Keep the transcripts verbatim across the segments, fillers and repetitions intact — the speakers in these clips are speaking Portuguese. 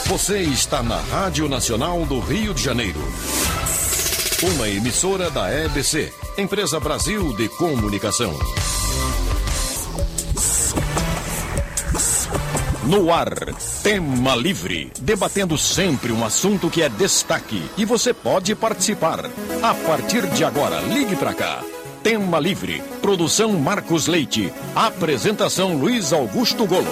Você está na Rádio Nacional do Rio de Janeiro. Uma emissora da E B C, Empresa Brasil de Comunicação. No ar, Tema Livre, debatendo sempre um assunto que é destaque e você pode participar. A partir de agora, ligue pra cá. Tema Livre, produção Marcos Leite, apresentação Luiz Augusto Golo.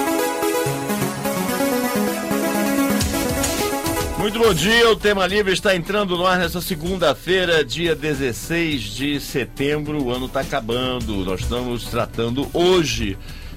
Muito bom dia, o Tema Livre está entrando no ar nessa segunda-feira, dia dezesseis de setembro, o ano está acabando, nós estamos tratando hoje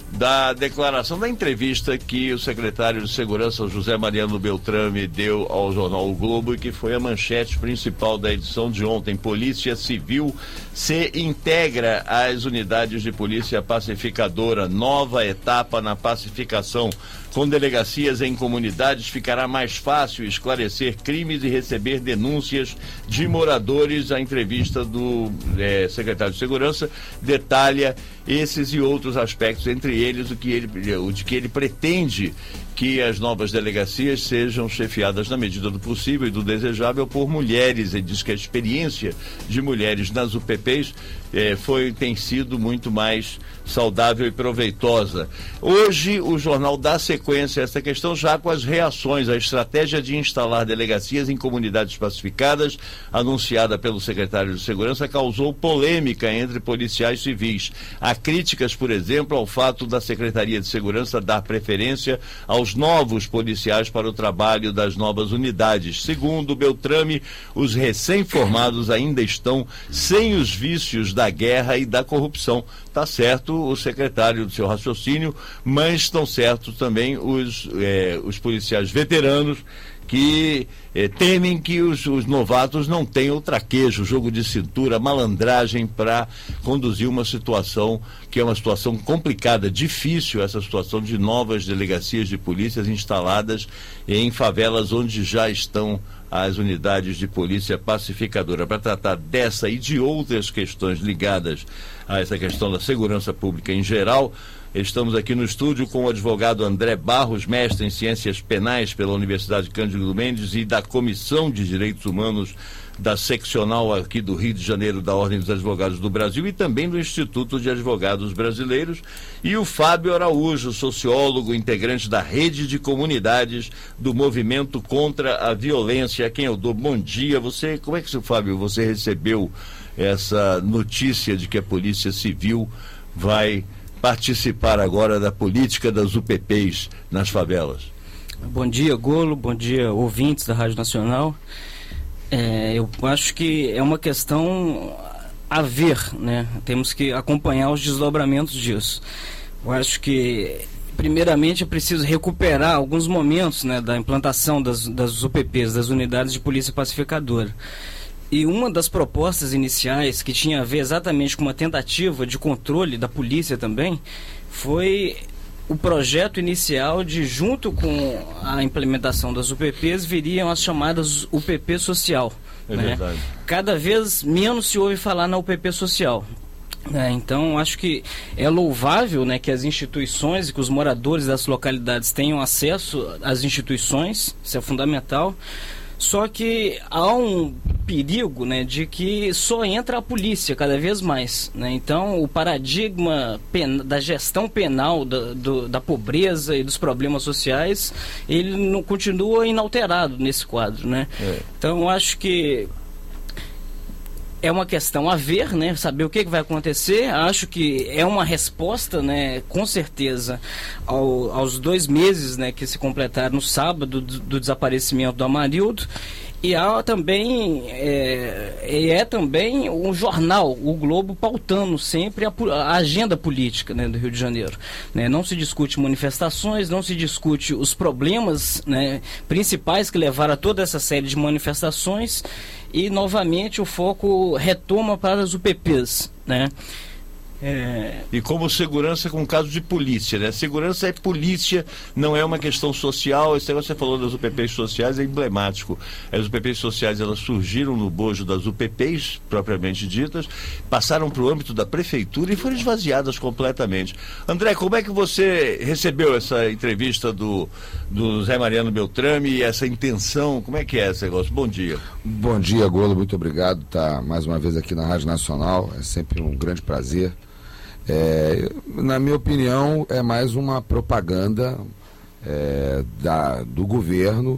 da declaração, da entrevista que o secretário de Segurança, José Mariano Beltrame, deu ao jornal O Globo e que foi a manchete principal da edição de ontem. Polícia Civil se integra às unidades de polícia pacificadora, nova etapa na pacificação. Com delegacias em comunidades, ficará mais fácil esclarecer crimes e receber denúncias de moradores. A entrevista do é, secretário de Segurança detalha esses e outros aspectos, entre eles o, que ele, o de que ele pretende que as novas delegacias sejam chefiadas na medida do possível e do desejável por mulheres. Ele diz que a experiência de mulheres nas U P Ps eh, foi, tem sido muito mais saudável e proveitosa. Hoje o jornal dá sequência a essa questão já com as reações. A estratégia de instalar delegacias em comunidades pacificadas, anunciada pelo secretário de Segurança, causou polêmica entre policiais civis. Há críticas, por exemplo, ao fato da Secretaria de Segurança dar preferência aos novos policiais para o trabalho das novas unidades. Segundo Beltrame, os recém-formados ainda estão sem os vícios da guerra e da corrupção. Está certo o secretário do seu raciocínio, mas estão certos também os, eh, os policiais veteranos que eh, temem que os, os novatos não tenham o traquejo, jogo de cintura, malandragem para conduzir uma situação que é uma situação complicada, difícil, essa situação de novas delegacias de polícias instaladas em favelas onde já estão as unidades de polícia pacificadora. Para tratar dessa e de outras questões ligadas a essa questão da segurança pública em geral, estamos aqui no estúdio com o advogado André Barros, mestre em Ciências Penais pela Universidade Cândido Mendes e da Comissão de Direitos Humanos da seccional aqui do Rio de Janeiro da Ordem dos Advogados do Brasil e também do Instituto de Advogados Brasileiros, e o Fábio Araújo, sociólogo, integrante da Rede de Comunidades do Movimento contra a Violência, a quem eu dou bom dia. Você, como é que, seu Fábio, você recebeu essa notícia de que a Polícia Civil vai participar agora da política das U P Ps nas favelas? Bom dia, Golo, bom dia, ouvintes da Rádio Nacional. É, eu acho que é uma questão a ver, né? Temos que acompanhar os desdobramentos disso. Eu acho que, primeiramente, é preciso recuperar alguns momentos, né, da implantação das, das U P Ps, das unidades de polícia pacificadora. E uma das propostas iniciais, que tinha a ver exatamente com uma tentativa de controle da polícia também, foi o projeto inicial de, junto com a implementação das U P Ps, viriam as chamadas U P P social. É, né? verdade. Cada vez menos se ouve falar na U P P social. É, então, acho que é louvável, né, que as instituições e que os moradores das localidades tenham acesso às instituições, isso é fundamental. Só que há um perigo, né, de que só entra a polícia cada vez mais, né? Então o paradigma pen, da gestão penal da, do, da pobreza e dos problemas sociais, ele não, continua inalterado nesse quadro, né? É. Então eu acho que é uma questão a ver, né? Saber o que, que vai acontecer. Acho que é uma resposta, né? Com certeza, ao, aos dois meses, né, que se completaram no sábado do, do desaparecimento do Amarildo. E há também, é, é também um jornal, o Globo, pautando sempre a, a agenda política, né, do Rio de Janeiro. Né? Não se discute manifestações, não se discute os problemas, né, principais que levaram a toda essa série de manifestações, e novamente o foco retoma para as U P Ps, né? É... E como segurança com caso de polícia, né? Segurança é polícia, não é uma questão social. Esse negócio que você falou das U P Ps sociais é emblemático. As U P Ps sociais, elas surgiram no bojo das U P Ps propriamente ditas, passaram para o âmbito da prefeitura e foram esvaziadas completamente. André, como é que você recebeu essa entrevista do, do Zé Mariano Beltrame e essa intenção? Como é que é esse negócio? Bom dia. Bom dia, Golo, muito obrigado. Tá mais uma vez aqui na Rádio Nacional, é sempre um grande prazer. É, na minha opinião, é mais uma propaganda é, da, do governo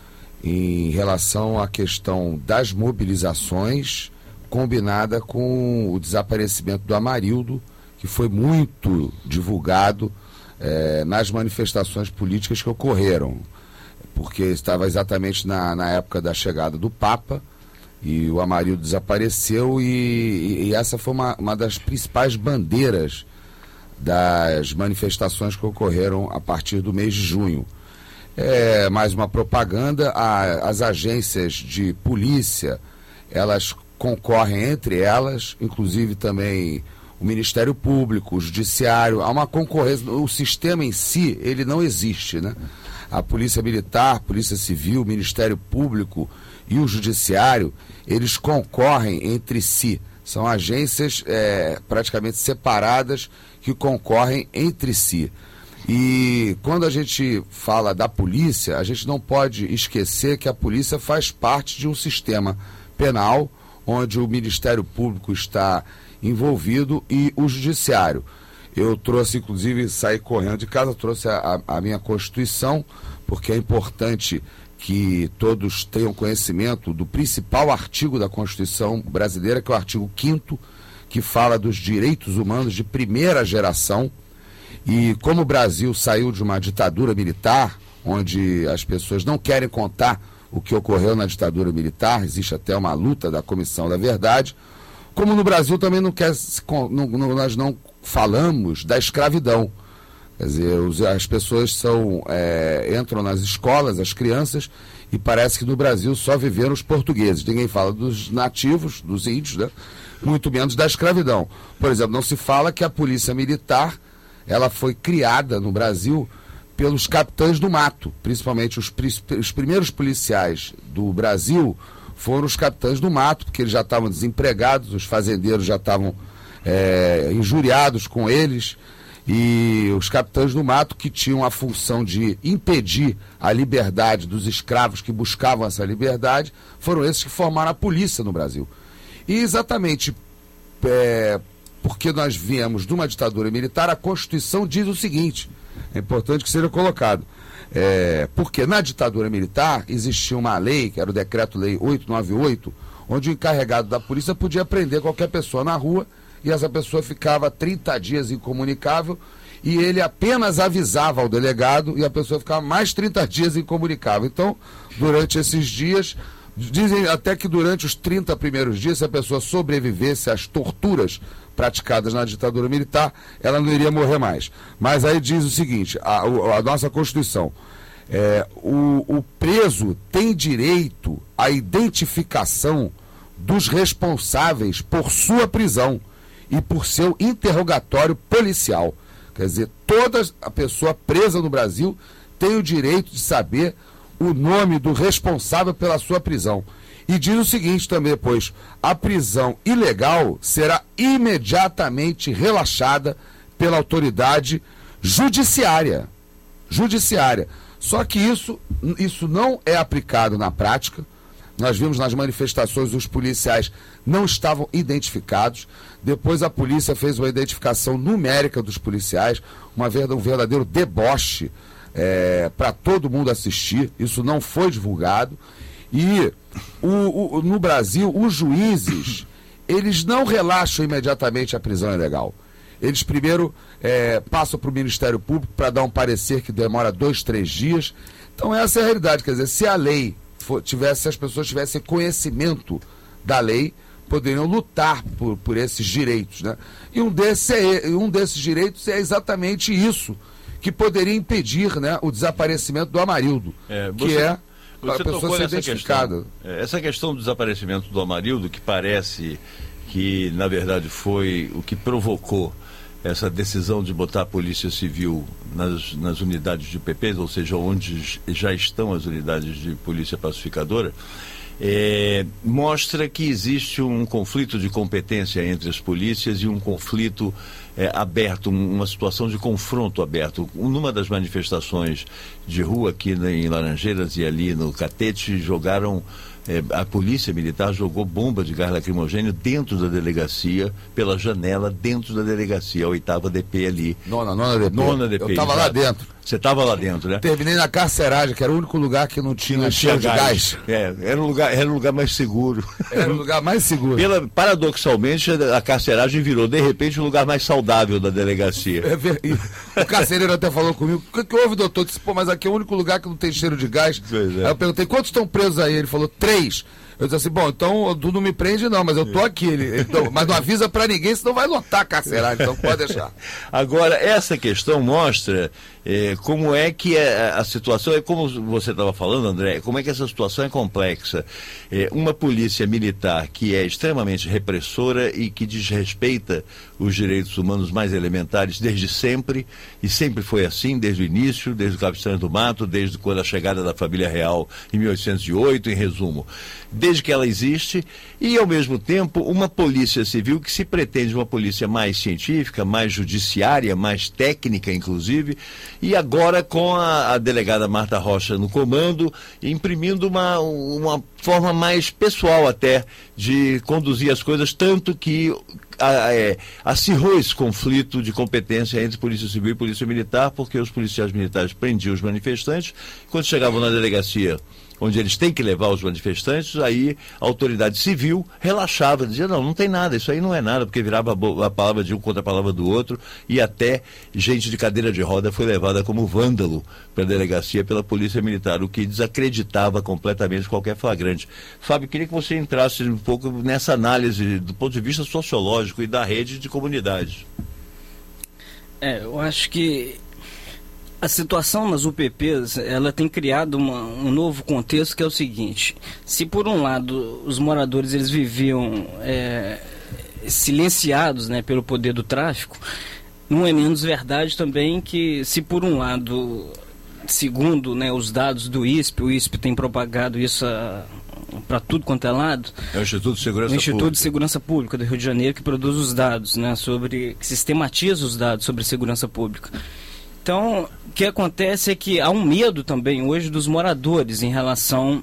em relação à questão das mobilizações, combinada com o desaparecimento do Amarildo, que foi muito divulgado é, nas manifestações políticas que ocorreram, porque estava exatamente na, na época da chegada do Papa, e o Amarildo desapareceu, e, e essa foi uma, uma das principais bandeiras das manifestações que ocorreram a partir do mês de junho. É mais uma propaganda. A, as agências de polícia, elas concorrem entre elas, inclusive também o Ministério Público, o Judiciário. Há uma concorrência. O sistema em si, ele não existe, né? A Polícia Militar, Polícia Civil, o Ministério Público e o Judiciário, eles concorrem entre si. São agências é, praticamente separadas que concorrem entre si. E quando a gente fala da polícia, a gente não pode esquecer que a polícia faz parte de um sistema penal, onde o Ministério Público está envolvido e o Judiciário. Eu trouxe, inclusive, saí correndo de casa, trouxe a, a minha Constituição, porque é importante que todos tenham conhecimento do principal artigo da Constituição brasileira, que é o artigo quinto, que fala dos direitos humanos de primeira geração. E como o Brasil saiu de uma ditadura militar, onde as pessoas não querem contar o que ocorreu na ditadura militar, existe até uma luta da Comissão da Verdade, como no Brasil também não quer, não, não, nós não falamos da escravidão. Quer dizer, os, as pessoas são, é, entram nas escolas, as crianças, e parece que no Brasil só viveram os portugueses. Ninguém fala dos nativos, dos índios, né? Muito menos da escravidão. Por exemplo, não se fala que a polícia militar, ela foi criada no Brasil pelos capitães do mato. Principalmente os, os primeiros policiais do Brasil foram os capitães do mato, porque eles já estavam desempregados, os fazendeiros já estavam é, injuriados com eles. E os capitães do mato, que tinham a função de impedir a liberdade dos escravos que buscavam essa liberdade, foram esses que formaram a polícia no Brasil. E exatamente é, porque nós viemos de uma ditadura militar, a Constituição diz o seguinte, é importante que seja colocado, é, porque na ditadura militar existia uma lei, que era o Decreto-Lei oitocentos e noventa e oito, onde o encarregado da polícia podia prender qualquer pessoa na rua, e essa pessoa ficava trinta dias incomunicável, e ele apenas avisava ao delegado, e a pessoa ficava mais trinta dias incomunicável. Então, durante esses dias, dizem até que durante os trinta primeiros dias, se a pessoa sobrevivesse às torturas praticadas na ditadura militar, ela não iria morrer mais. Mas aí diz o seguinte, a, a nossa Constituição, é, o, o preso tem direito à identificação dos responsáveis por sua prisão e por seu interrogatório policial. Quer dizer, toda a pessoa presa no Brasil tem o direito de saber o nome do responsável pela sua prisão. E diz o seguinte também, pois, a prisão ilegal será imediatamente relaxada pela autoridade judiciária. Judiciária. Só que isso, isso não é aplicado na prática. Nós vimos nas manifestações, os policiais não estavam identificados. Depois a polícia fez uma identificação numérica dos policiais, uma verda, um verdadeiro deboche é, para todo mundo assistir. Isso não foi divulgado. E o, o, no Brasil, os juízes, eles não relaxam imediatamente a prisão ilegal. Eles primeiro é, passam para o Ministério Público para dar um parecer que demora dois, três dias. Então essa é a realidade. Quer dizer, se a lei tivesse, se as pessoas tivessem conhecimento da lei, poderiam lutar por, por esses direitos, né? E um, desse é, um desses direitos é exatamente isso, que poderia impedir, né, o desaparecimento do Amarildo, é, você, que é você a pessoa ser identificada. Questão, essa questão do desaparecimento do Amarildo, que parece que na verdade foi o que provocou essa decisão de botar a Polícia Civil nas, nas unidades de P Ps, ou seja, onde já estão as unidades de Polícia Pacificadora, é, mostra que existe um conflito de competência entre as polícias e um conflito é, aberto, uma situação de confronto aberto. Numa das manifestações de rua aqui em Laranjeiras e ali no Catete, jogaram... É, a polícia militar jogou bomba de gás lacrimogêneo dentro da delegacia, pela janela dentro da delegacia, a oitava D P ali. Nona, nona D P. Nona D P. Eu estava lá dentro. Você estava lá dentro, né? Terminei na carceragem, que era o único lugar que não tinha cheiro de gás. É, era um lugar, era um lugar mais seguro. Era o lugar mais seguro. Pela, paradoxalmente, a carceragem virou, de repente, o lugar mais saudável da delegacia. É, o carcereiro até falou comigo, o que, que houve, doutor? Eu disse, pô, mas aqui é o único lugar que não tem cheiro de gás. Pois é. Aí eu perguntei, quantos estão presos aí? Ele falou, três. Eu disse assim, bom, então tu não me prende não, mas eu tô aqui. Ele, então, mas não avisa pra ninguém, senão vai lotar a carceragem, então pode deixar. Agora, essa questão mostra é, como é que é a situação, é como você estava falando, André, como é que essa situação é complexa. É, uma polícia militar que é extremamente repressora e que desrespeita os direitos humanos mais elementares desde sempre, e sempre foi assim, desde o início, desde o Capistrano do Mato, desde quando a chegada da família real em mil oitocentos e oito, em resumo. Desde que ela existe, e ao mesmo tempo uma polícia civil que se pretende uma polícia mais científica, mais judiciária, mais técnica inclusive, e agora com a, a delegada Marta Rocha no comando, imprimindo uma, uma forma mais pessoal até de conduzir as coisas, tanto que a, é, acirrou esse conflito de competência entre Polícia Civil e Polícia Militar, porque os policiais militares prendiam os manifestantes, quando chegavam na delegacia onde eles têm que levar os manifestantes, aí a autoridade civil relaxava, dizia, não, não tem nada, isso aí não é nada, porque virava a, a palavra de um contra a palavra do outro, e até gente de cadeira de roda foi levada como vândalo para a delegacia pela Polícia Militar, o que desacreditava completamente qualquer flagrante. Fábio, queria que você entrasse um pouco nessa análise do ponto de vista sociológico e da rede de comunidades. É, eu acho que a situação nas U P Ps, ela tem criado uma, um novo contexto, que é o seguinte: se por um lado os moradores eles viviam é, silenciados, né, pelo poder do tráfico, não é menos verdade também que se por um lado, segundo, né, os dados do I S P, o I S P tem propagado isso para tudo quanto é lado. É o Instituto de Segurança o Instituto Pública. de Segurança Pública do Rio de Janeiro, que produz os dados, né, sobre, que sistematiza os dados sobre segurança pública. Então, o que acontece é que há um medo também hoje dos moradores em relação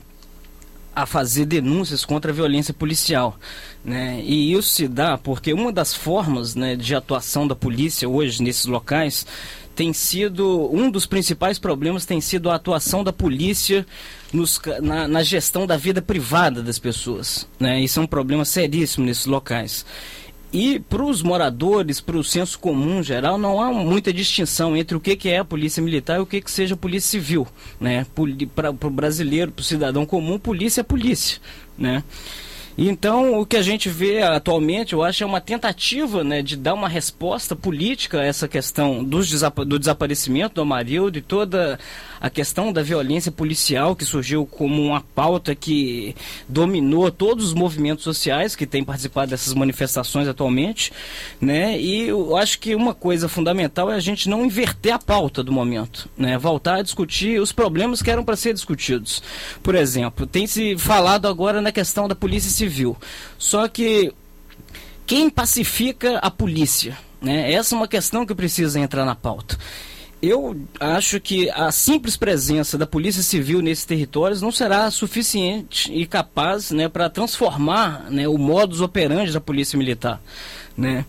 a fazer denúncias contra a violência policial, né? E isso se dá porque uma das formas, né, de atuação da polícia hoje nesses locais tem sido, um dos principais problemas tem sido a atuação da polícia nos, na, na gestão da vida privada das pessoas, né? Isso é um problema seríssimo nesses locais. E para os moradores, para o senso comum geral, não há muita distinção entre o que, que é a polícia militar e o que, que seja a polícia civil, né? Para o brasileiro, para o cidadão comum, polícia é polícia, né? Então, o que a gente vê atualmente, eu acho, é uma tentativa, né, de dar uma resposta política a essa questão dos desapa- do desaparecimento do Amarildo e toda a questão da violência policial, que surgiu como uma pauta que dominou todos os movimentos sociais que têm participado dessas manifestações atualmente, né? E eu acho que uma coisa fundamental é a gente não inverter a pauta do momento, né? Voltar a discutir os problemas que eram para ser discutidos. Por exemplo, tem se falado agora na questão da polícia civil. Só que quem pacifica a polícia, né? Essa é uma questão que precisa entrar na pauta. Eu acho que a simples presença da Polícia Civil nesses territórios não será suficiente e capaz, né, para transformar, né, o modus operandi da Polícia Militar, né?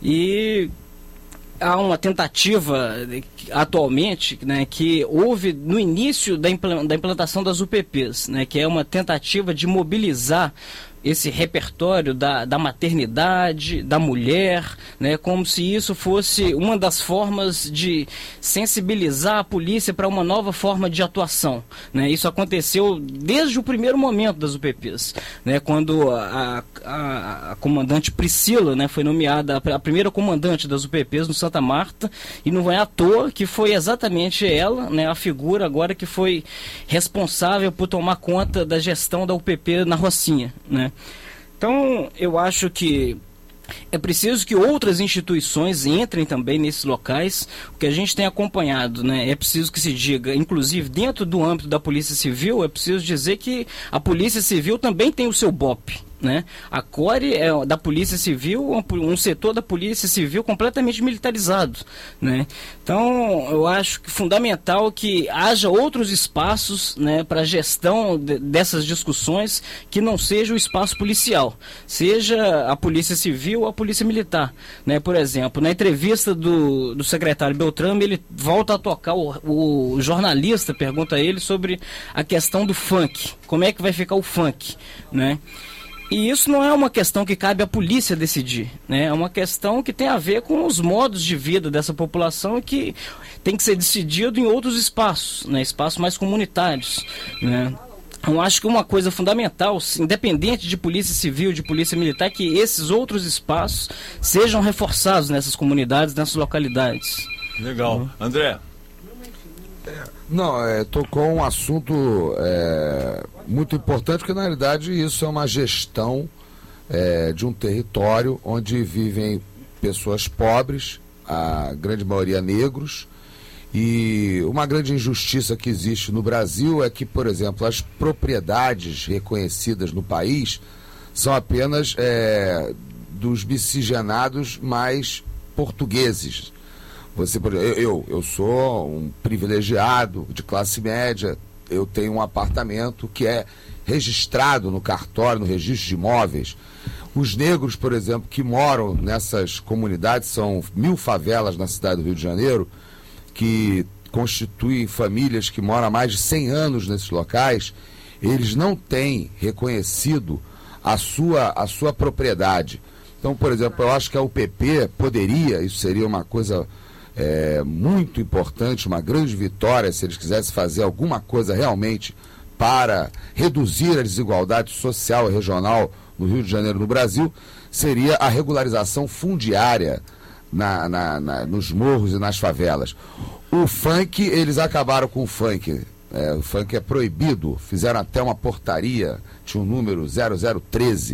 E há uma tentativa atualmente, né, que houve no início da implantação das U P Ps, né, que é uma tentativa de mobilizar esse repertório da, da maternidade, da mulher, né, como se isso fosse uma das formas de sensibilizar a polícia para uma nova forma de atuação, né? Isso aconteceu desde o primeiro momento das U P Ps, né, quando a, a, a comandante Priscila, né, foi nomeada a primeira comandante das U P Ps no Santa Marta, e não é à toa que foi exatamente ela, né, a figura agora que foi responsável por tomar conta da gestão da U P P na Rocinha, né? Então, eu acho que é preciso que outras instituições entrem também nesses locais. O que a gente tem acompanhado, né? É preciso que se diga, inclusive dentro do âmbito da Polícia Civil, é preciso dizer que a Polícia Civil também tem o seu B O P. Né? A CORE é da Polícia Civil, um setor da Polícia Civil completamente militarizado, né? Então, eu acho que fundamental que haja outros espaços, né, para a gestão de, dessas discussões, que não seja o espaço policial, seja a Polícia Civil ou a Polícia Militar, né? Por exemplo, na entrevista do, do secretário Beltrame, ele volta a tocar, o, o jornalista pergunta a ele sobre a questão do funk, como é que vai ficar o funk, né? E isso não é uma questão que cabe à polícia decidir, né? É uma questão que tem a ver com os modos de vida dessa população e que tem que ser decidido em outros espaços, né? Espaços mais comunitários, né? Eu acho que uma coisa fundamental, independente de polícia civil, de polícia militar, é que esses outros espaços sejam reforçados nessas comunidades, nessas localidades. Legal. Uhum. André? Não, é, tocou um assunto é, muito importante, porque na realidade isso é uma gestão é, de um território onde vivem pessoas pobres, a grande maioria negros, e uma grande injustiça que existe no Brasil é que, por exemplo, as propriedades reconhecidas no país são apenas é, dos miscigenados mais portugueses. Você, eu, eu sou um privilegiado de classe média, eu tenho um apartamento que é registrado no cartório, no registro de imóveis. Os negros, por exemplo, que moram nessas comunidades, são mil favelas na cidade do Rio de Janeiro, que constituem famílias que moram há mais de cem anos nesses locais, eles não têm reconhecido a sua, a sua propriedade. Então, por exemplo, eu acho que a U P P poderia, isso seria uma coisa... É muito importante, uma grande vitória, se eles quisessem fazer alguma coisa realmente para reduzir a desigualdade social e regional no Rio de Janeiro, no Brasil, seria a regularização fundiária na, na, na, nos morros e nas favelas. O funk, eles acabaram com o funk. É, o funk é proibido, fizeram até uma portaria, tinha um número zero zero treze.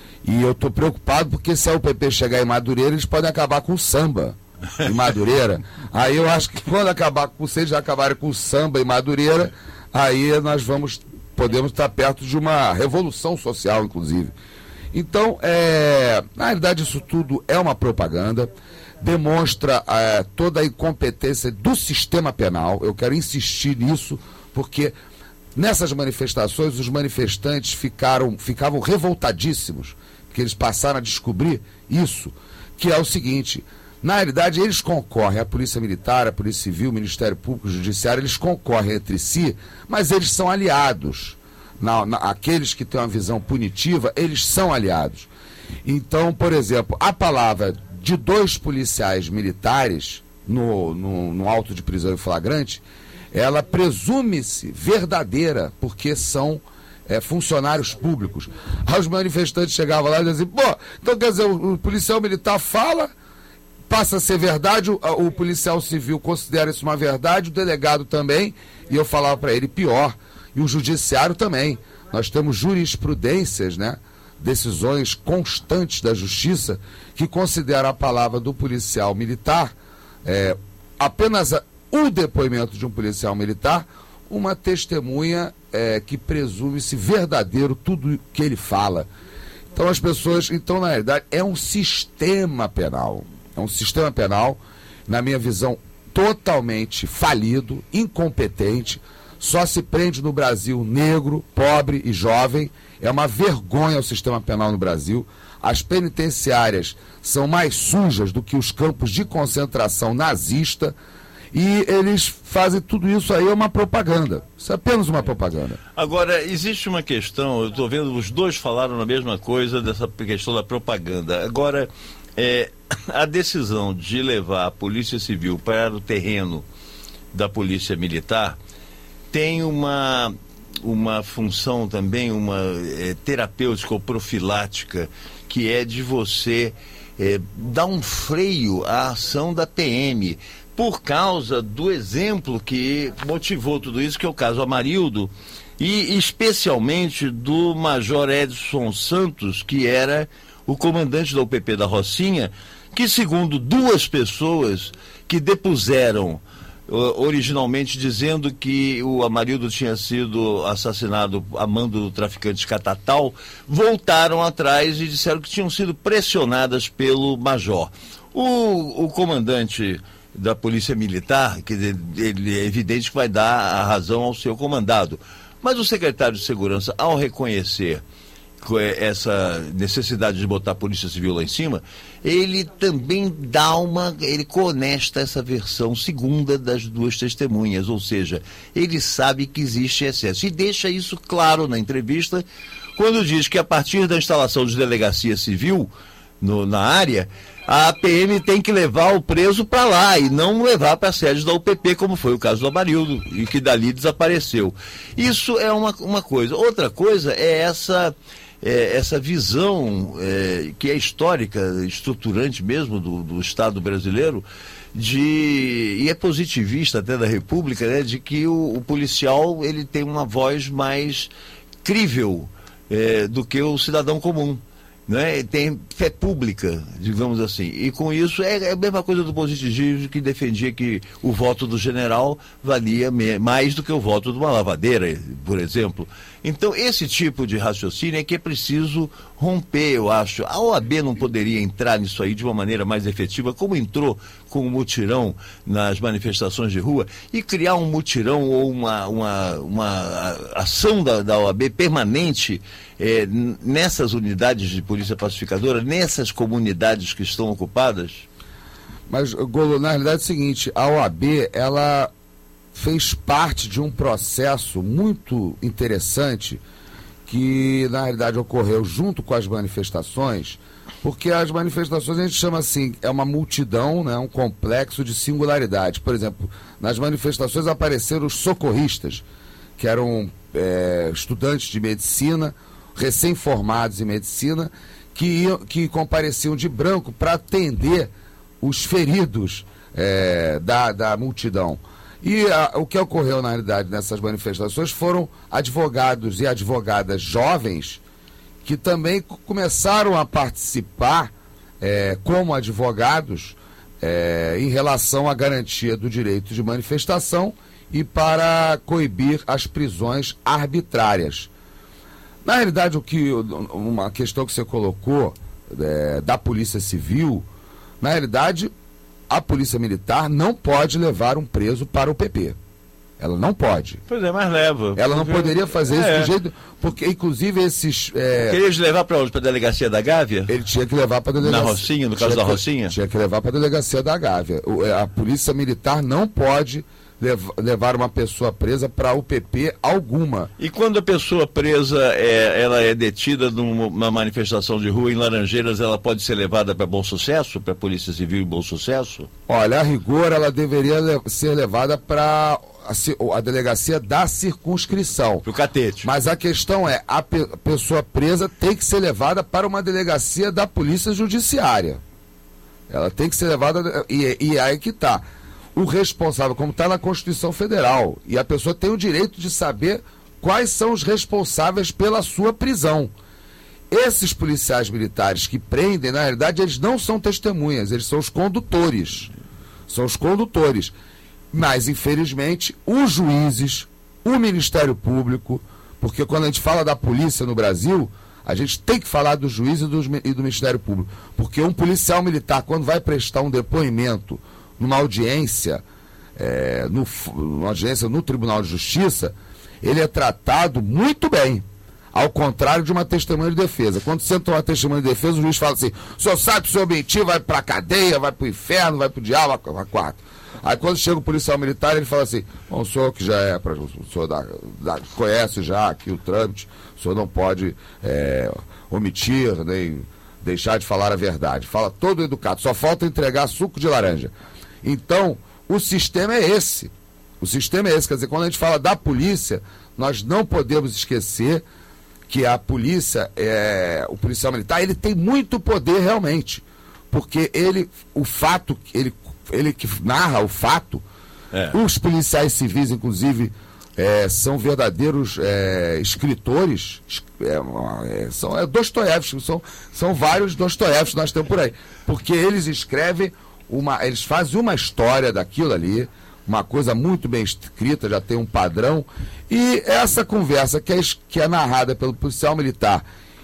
E eu estou preocupado porque se a U P P chegar em Madureira, eles podem acabar com o samba em Madureira. Aí eu acho que quando acabar com vocês já acabarem com o samba em Madureira, aí nós vamos podemos estar perto de uma revolução social, inclusive. Então, é, na realidade, isso tudo é uma propaganda, demonstra é, toda a incompetência do sistema penal. Eu quero insistir nisso, porque nessas manifestações os manifestantes ficaram, ficavam revoltadíssimos, porque eles passaram a descobrir isso, que é o seguinte: na realidade, eles concorrem, a Polícia Militar, a Polícia Civil, o Ministério Público, o Judiciário, eles concorrem entre si, mas eles são aliados. Na, na, aqueles que têm uma visão punitiva, eles são aliados. Então, por exemplo, a palavra de dois policiais militares no, no, no auto de prisão em flagrante, ela presume-se verdadeira, porque são é, funcionários públicos. Aí os manifestantes chegavam lá e diziam assim, pô, então quer dizer, o, o policial militar fala... passa a ser verdade, o, o policial civil considera isso uma verdade, o delegado também, e eu falava para ele, pior, e o judiciário também. Nós temos jurisprudências, né, decisões constantes da justiça, que consideram a palavra do policial militar, é, apenas a, o depoimento de um policial militar, uma testemunha é, que presume-se verdadeiro tudo que ele fala. Então as pessoas, então na realidade, é um sistema penal. É um sistema penal, na minha visão, totalmente falido, incompetente, só se prende no Brasil negro, pobre e jovem. É uma vergonha o sistema penal no Brasil. As penitenciárias são mais sujas do que os campos de concentração nazista e eles fazem tudo isso aí, é uma propaganda. Isso é apenas uma propaganda. Agora, existe uma questão, eu estou vendo, os dois falaram a mesma coisa dessa questão da propaganda. Agora... É, a decisão de levar a Polícia Civil para o terreno da Polícia Militar tem uma, uma função também, uma é, terapêutica ou profilática, que é de você é, dar um freio à ação da P M, por causa do exemplo que motivou tudo isso, que é o caso Amarildo, e especialmente do Major Edson Santos, que era o comandante da U P P da Rocinha, que segundo duas pessoas que depuseram originalmente dizendo que o Amarildo tinha sido assassinado a mando do traficante Catatal, voltaram atrás e disseram que tinham sido pressionadas pelo Major. O, o comandante da Polícia Militar, que ele é evidente que vai dar a razão ao seu comandado, mas o secretário de Segurança, ao reconhecer essa necessidade de botar a Polícia Civil lá em cima, ele também dá uma, ele conesta essa versão segunda das duas testemunhas, ou seja, ele sabe que existe excesso e deixa isso claro na entrevista quando diz que a partir da instalação de delegacia civil no, na área, a P M tem que levar o preso para lá e não levar para a sede da U P P, como foi o caso do Amarildo, e que dali desapareceu. Isso é uma, uma coisa. Outra coisa é essa... É, essa visão é, que é histórica, estruturante mesmo do, do Estado brasileiro, de, e é positivista até da República, né, de que o, o policial ele tem uma voz mais crível é, do que o cidadão comum. Né? Tem fé pública, digamos assim, e com isso é, é a mesma coisa do positivismo que defendia que o voto do general valia me, mais do que o voto de uma lavadeira, por exemplo. Então esse tipo de raciocínio é que é preciso romper, eu acho. A O A B não poderia entrar nisso aí de uma maneira mais efetiva, como entrou com o mutirão nas manifestações de rua, e criar um mutirão ou uma, uma, uma ação da, da O A B permanente é, nessas unidades de polícia pacificadora, nessas comunidades que estão ocupadas? Mas, Golo, na realidade é o seguinte, a O A B, ela fez parte de um processo muito interessante que, na realidade, ocorreu junto com as manifestações, porque as manifestações a gente chama assim, é uma multidão, né, um complexo de singularidades. Por exemplo, nas manifestações apareceram os socorristas, que eram é, estudantes de medicina, recém-formados em medicina, que, iam, que compareciam de branco para atender os feridos é, da, da multidão. E a, o que ocorreu, na realidade, nessas manifestações foram advogados e advogadas jovens que também começaram a participar é, como advogados é, em relação à garantia do direito de manifestação e para coibir as prisões arbitrárias. Na realidade, o que, uma questão que você colocou é, da Polícia Civil, na realidade, a Polícia Militar não pode levar um preso para o P P. Ela não pode. Pois é, mas leva. Ela não poderia fazer isso é. do jeito... Porque, inclusive, esses... É... Queria levar para onde? Para a delegacia da Gávea? Ele tinha que levar para a delegacia... Na Rocinha, no caso da Rocinha? Tinha que levar para a delegacia da Gávea. O, a Polícia Militar não pode lev levar uma pessoa presa para U P P alguma. E quando a pessoa presa é, ela é detida numa manifestação de rua em Laranjeiras, ela pode ser levada para Bom Sucesso, para a Polícia Civil em Bom Sucesso? Olha, a rigor ela deveria le ser levada para a, a delegacia da circunscrição. Para o catete. Mas a questão é, a pe pessoa presa tem que ser levada para uma delegacia da Polícia Judiciária. Ela tem que ser levada, e, e aí que está. O responsável, como está na Constituição Federal, e a pessoa tem o direito de saber quais são os responsáveis pela sua prisão. Esses policiais militares que prendem, na realidade, eles não são testemunhas, eles são os condutores. São os condutores. Mas, infelizmente, os juízes, o Ministério Público, porque quando a gente fala da polícia no Brasil, a gente tem que falar do juiz e do, e do Ministério Público. Porque um policial militar, quando vai prestar um depoimento numa audiência, é, no, numa audiência no Tribunal de Justiça, ele é tratado muito bem, ao contrário de uma testemunha de defesa. Quando você entra uma testemunha de defesa, o juiz fala assim, o senhor sabe que o senhor mentiu, vai pra cadeia, vai pro inferno, vai pro diabo, vai quatro. Aí quando chega o policial militar, ele fala assim, bom, o senhor que já é, pra, o senhor dá, dá, conhece já aqui o trâmite, o senhor não pode é, omitir, nem deixar de falar a verdade. Fala todo educado, só falta entregar suco de laranja. Então, o sistema é esse. O sistema é esse. Quer dizer, quando a gente fala da polícia, nós não podemos esquecer que a polícia, é, o policial militar, ele tem muito poder realmente. Porque ele, o fato, ele ele que narra o fato, é. Os policiais civis, inclusive, é, são verdadeiros é, escritores, é, é, são é, Dostoiévski, são, são vários Dostoiévski que nós temos por aí, porque eles escrevem, uma, eles fazem uma história daquilo ali, uma coisa muito bem escrita, já tem um padrão, e essa conversa que é, que é narrada pelo policial militar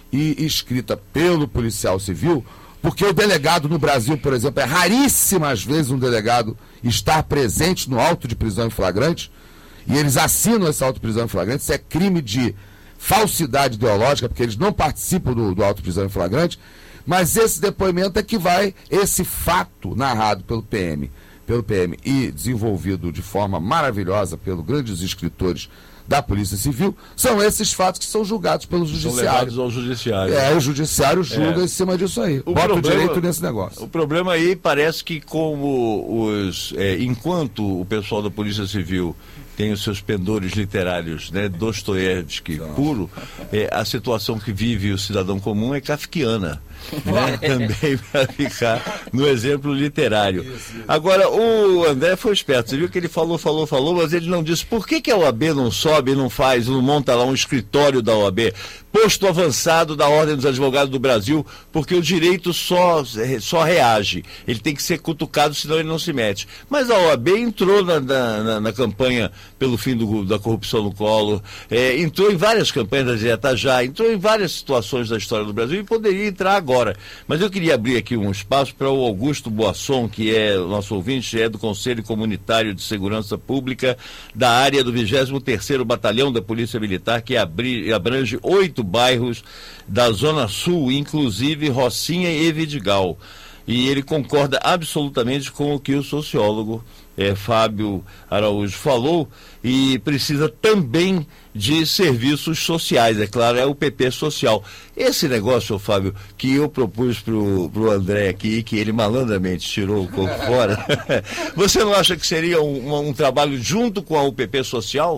e escrita pelo policial civil, porque o delegado no Brasil, por exemplo, é raríssimas vezes um delegado estar presente no auto de prisão em flagrante, e eles assinam esse auto de prisão em flagrante, isso é crime de falsidade ideológica, porque eles não participam do, do auto de prisão em flagrante, mas esse depoimento é que vai, esse fato narrado pelo P M, pelo P M e desenvolvido de forma maravilhosa pelos grandes escritores da Polícia Civil, são esses fatos que são julgados pelo Judiciário. São levados ao Judiciário. É, o Judiciário julga é. em cima disso aí. O Bota problema, o direito nesse negócio. O problema aí parece que como os... É, enquanto o pessoal da Polícia Civil tem os seus pendores literários, né, Dostoiévski puro, é, a situação que vive o cidadão comum é kafkiana, né, também para ficar no exemplo literário. Agora, o André foi esperto, você viu que ele falou, falou, falou, mas ele não disse por que, que a O A B não sobe, não faz, não monta lá um escritório da O A B, posto avançado da Ordem dos Advogados do Brasil, porque o direito só, só reage, ele tem que ser cutucado, senão ele não se mete. Mas a O A B entrou na, na, na campanha pelo fim do, da corrupção no Collor, é, entrou em várias campanhas da Dieta Já, entrou em várias situações da história do Brasil e poderia entrar agora. Mas eu queria abrir aqui um espaço para o Augusto Boasson, que é nosso ouvinte, é do Conselho Comunitário de Segurança Pública da área do vigésimo terceiro Batalhão da Polícia Militar, que abri, abrange oito bairros da Zona Sul, inclusive Rocinha e Vidigal. E ele concorda absolutamente com o que o sociólogo É, Fábio Araújo falou, e precisa também de serviços sociais, é claro, é o P P social. Esse negócio, Fábio, que eu propus pro, pro André aqui, que ele malandramente tirou o corpo fora, você não acha que seria um, um trabalho junto com a U P P social?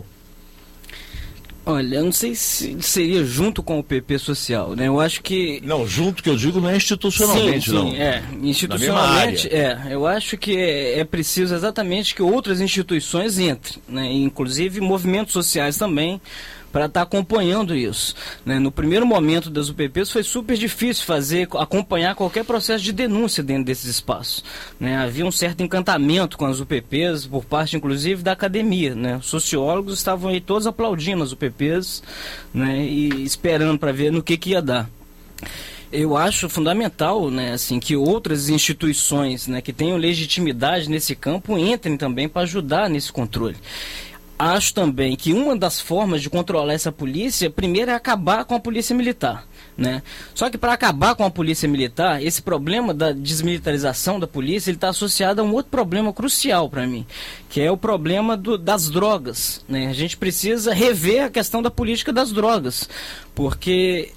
Olha, eu não sei se seria junto com o P P social, né? Eu acho que... Não, junto que eu digo não é institucionalmente, sim, sim, não. é. Institucionalmente, é. Eu acho que é, é preciso exatamente que outras instituições entrem, né? Inclusive movimentos sociais também, para estar tá acompanhando isso, né? No primeiro momento das U P Ps foi super difícil fazer, acompanhar qualquer processo de denúncia dentro desses espaços, né? Havia um certo encantamento com as U P Ps, por parte inclusive da academia, né? Os sociólogos estavam aí todos aplaudindo as U P Ps, né? E esperando para ver no que, que ia dar. Eu acho fundamental, né, assim, que outras instituições, né, que tenham legitimidade nesse campo entrem também para ajudar nesse controle. Acho também que uma das formas de controlar essa polícia, primeiro, é acabar com a polícia militar, né? Só que para acabar com a polícia militar, esse problema da desmilitarização da polícia, ele está associado a um outro problema crucial para mim, que é o problema do, das drogas, né? A gente precisa rever a questão da política das drogas, porque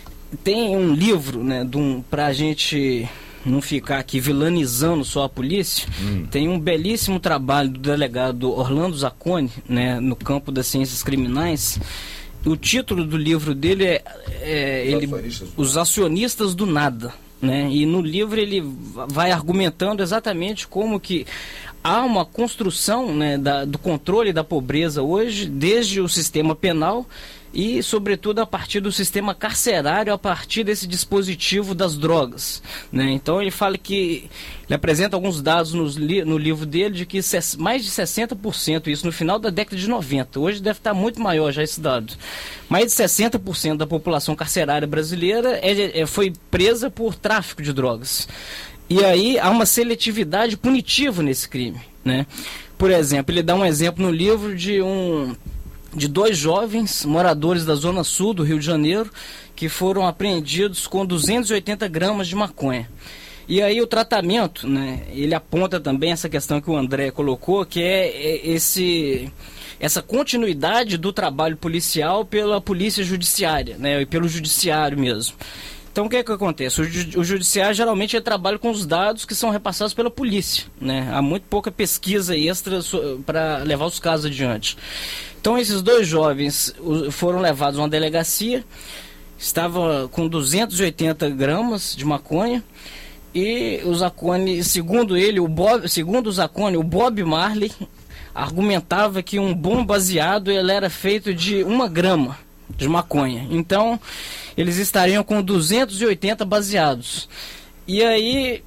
tem um livro, né, um, para a gente não ficar aqui vilanizando só a polícia, hum. tem um belíssimo trabalho do delegado Orlando Zacconi, né, no campo das ciências criminais. O título do livro dele é, é ele, acionistas Os Acionistas do Nada, né? E no livro ele vai argumentando exatamente como que há uma construção, né, da, do controle da pobreza hoje, desde o sistema penal e, sobretudo, a partir do sistema carcerário, a partir desse dispositivo das drogas, né? Então ele fala que, ele apresenta alguns dados nos li, no livro dele de que mais de sessenta por cento, isso no final da década de noventa, hoje deve estar muito maior já esse dado, mais de sessenta por cento da população carcerária brasileira é, é, foi presa por tráfico de drogas. E aí há uma seletividade punitiva nesse crime, né? Por exemplo, ele dá um exemplo no livro de um... de dois jovens moradores da Zona Sul do Rio de Janeiro que foram apreendidos com duzentos e oitenta gramas de maconha. E aí o tratamento, né, ele aponta também essa questão que o André colocou, que é esse, essa continuidade do trabalho policial pela polícia judiciária, né, e pelo judiciário mesmo. Então o que é que acontece? O, ju o judiciário geralmente é trabalho com os dados que são repassados pela polícia, né? Há muito pouca pesquisa extra para levar os casos adiante. Então esses dois jovens foram levados a uma delegacia, estavam com duzentos e oitenta gramas de maconha, E o Zacconi, segundo ele, o Bob, segundo o Zacconi, o Bob Marley argumentava que um bom baseado ele era feito de uma grama de maconha. Então, eles estariam com duzentos e oitenta baseados. E aí,